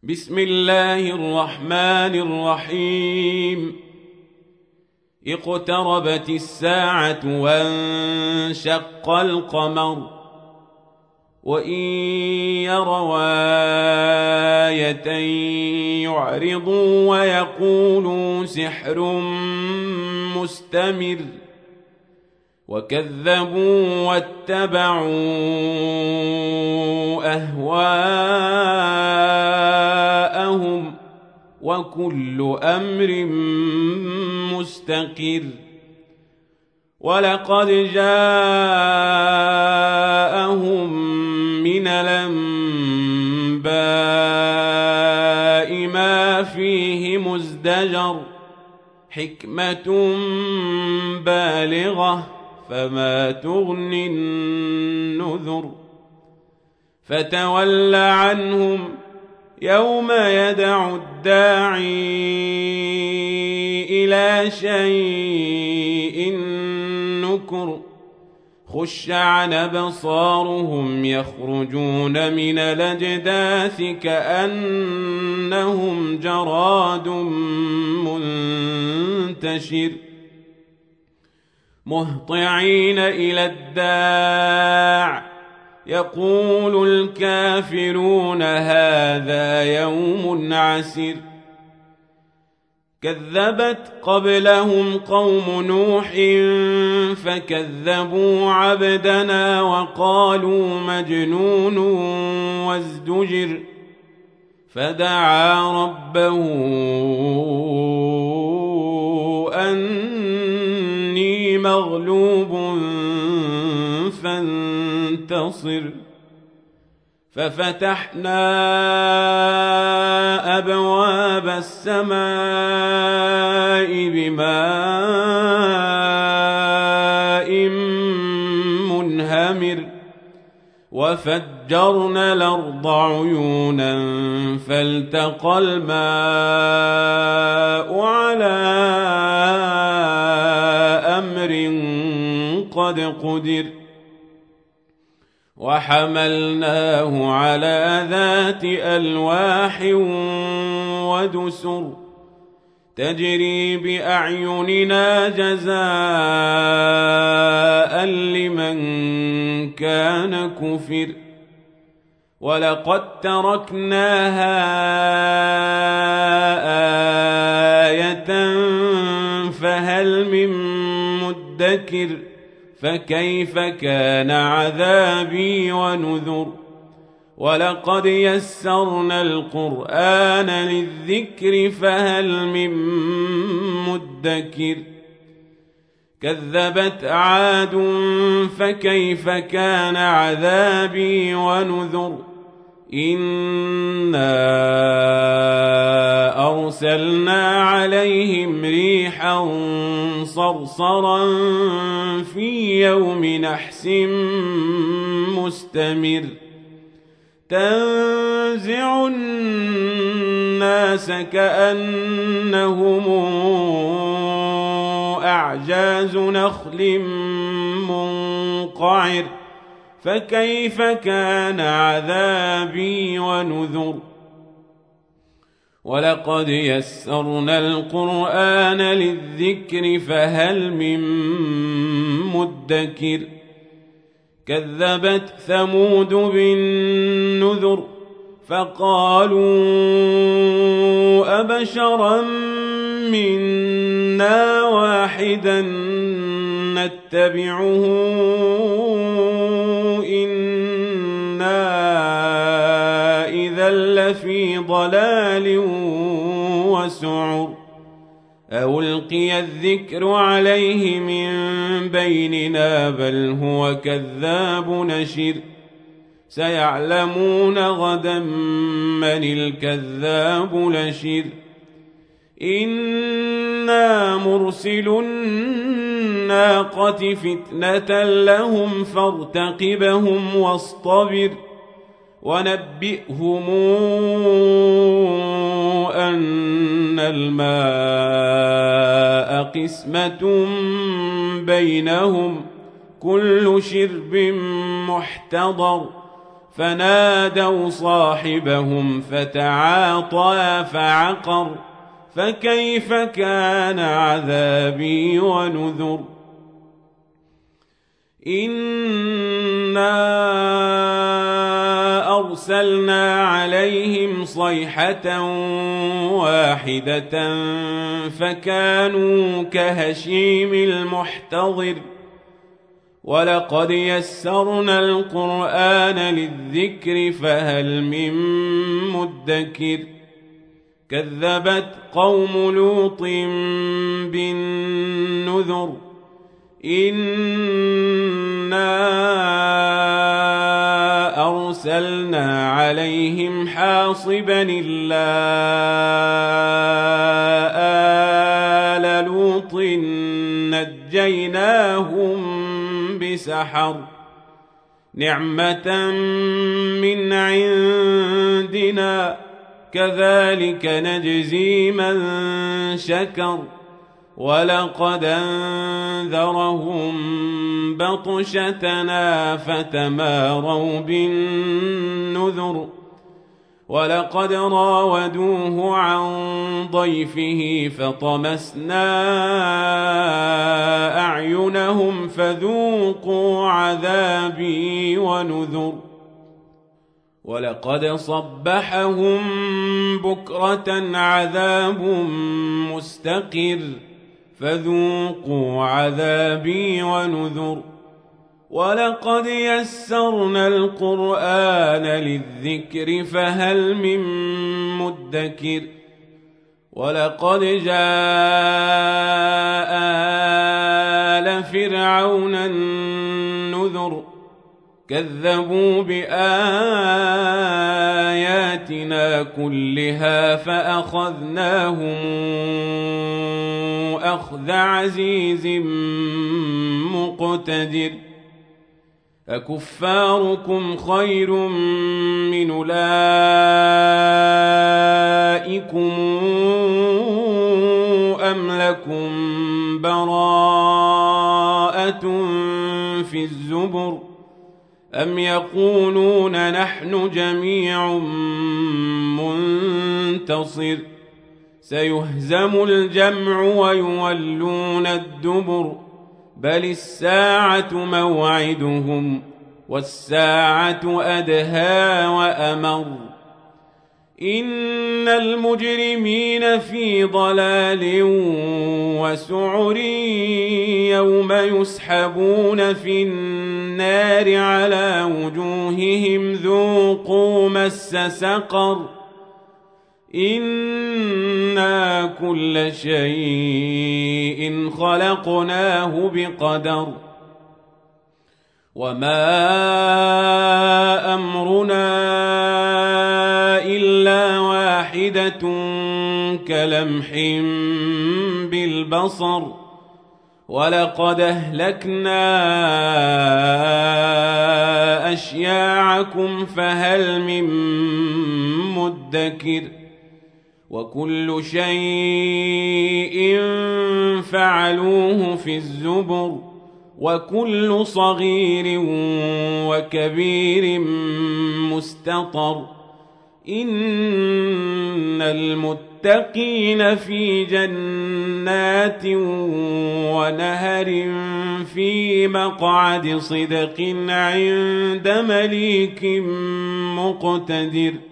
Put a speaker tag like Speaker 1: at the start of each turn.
Speaker 1: بسم الله الرحمن الرحيم. اقتربت الساعة وانشق القمر وإن يروا آية يعرضوا ويقولوا سحر مستمر وكذبوا واتبعوا أهواءهم وكل أمر مستقر. ولقد جاءهم من الأنباء ما فيه مزدجر حكمة بالغة فما تغني النذر. فتول عنهم يوم يدعو الداعي إلى شيء نكر. خش عن أبصارهم يخرجون من الأجداث كأنهم جراد منتشر مهطعين إلى الداع يقول الكافرون هذا يوم عسر. كذبت قبلهم قوم نوح فكذبوا عبدنا وقالوا مجنون وازدجر. فدعا ربه أني مغلوب فانتصر. ففتحنا أبواب السماء بماء منهمر وفجرنا الأرض عيونا فالتقى الماء على أمر قد قدر. وحملناه على ذات ألواح ودسر تجري بأعيننا جزاء لمن كان كفر. ولقد تركناها آية فهل من مدكر. فكيف كان عذابي ونذر. ولقد يسرنا القرآن للذكر فهل من مدكر. كذبت عاد فكيف كان عذابي ونذر. إنا أرسلنا عليهم ريحا صرصرا في يوم نحس مستمر تنزع الناس كأنهم أعجاز نخل منقعر. فكيف كان عذابي ونذر. ولقد يسرنا القرآن للذكر فهل من مدكر. كذبت ثمود بالنذر فقالوا أبشرا منا واحدا نتبعه إنا إذا لفي ضلال وسعر. ألقي الذكر عليه من بيننا بل هو كذاب نشر. سيعلمون غدا من الكذاب نشر. إنا مرسل الناقة فتنة لهم فارتقبهم واصطبر. ونبئهم أن الماء قسمة بينهم كل شرب محتضر. فنادوا صاحبهم فتعاطى فعقر فكيف كان عذابي ونذر إنا أرسلنا عليهم صيحة واحدة فكانوا كهشيم المحتضر ولقد يسرنا القرآن للذكر فهل من مدكر كذبت قوم لوط بالنذر إنا أرسلنا عليهم حاصبا إلا آل لوط نجيناهم بسحر نعمة من عندنا كذلك نجزي من شكر ولقد أنذرهم بطشتنا فتماروا بالنذر ولقد راودوه عن ضيفه فطمسنا أعينهم فذوقوا عذابي ونذر ولقد صبحهم بكرة عذاب مستقر فذوقوا عذابي ونذر ولقد يسرنا القرآن للذكر فهل من مدكر ولقد جاء آل فرعون النذر كذبوا بآياتنا كلها فأخذناهم أخذ عزيز مقتدر أكفاركم خير من أولئكم أم لكم براءة في الزبر أم يقولون نحن جميع منتصر سيهزم الجمع ويولون الدبر بل الساعة موعدهم والساعة أدهى وأمر إن المجرمين في ضلال وسعر يوم يسحبون في النار على وجوههم ذوقوا مس سقر إنا كل شيء خلقناه بقدر وما أمرنا إلا واحدة كلمح بالبصر ولقد أهلكنا أشياعكم فهل من مدكر وكل شيء فعلوه في الزبر وكل صغير وكبير مستطر إن المتقين في جنات ونهر في مقعد صدق عند مليك مقتدر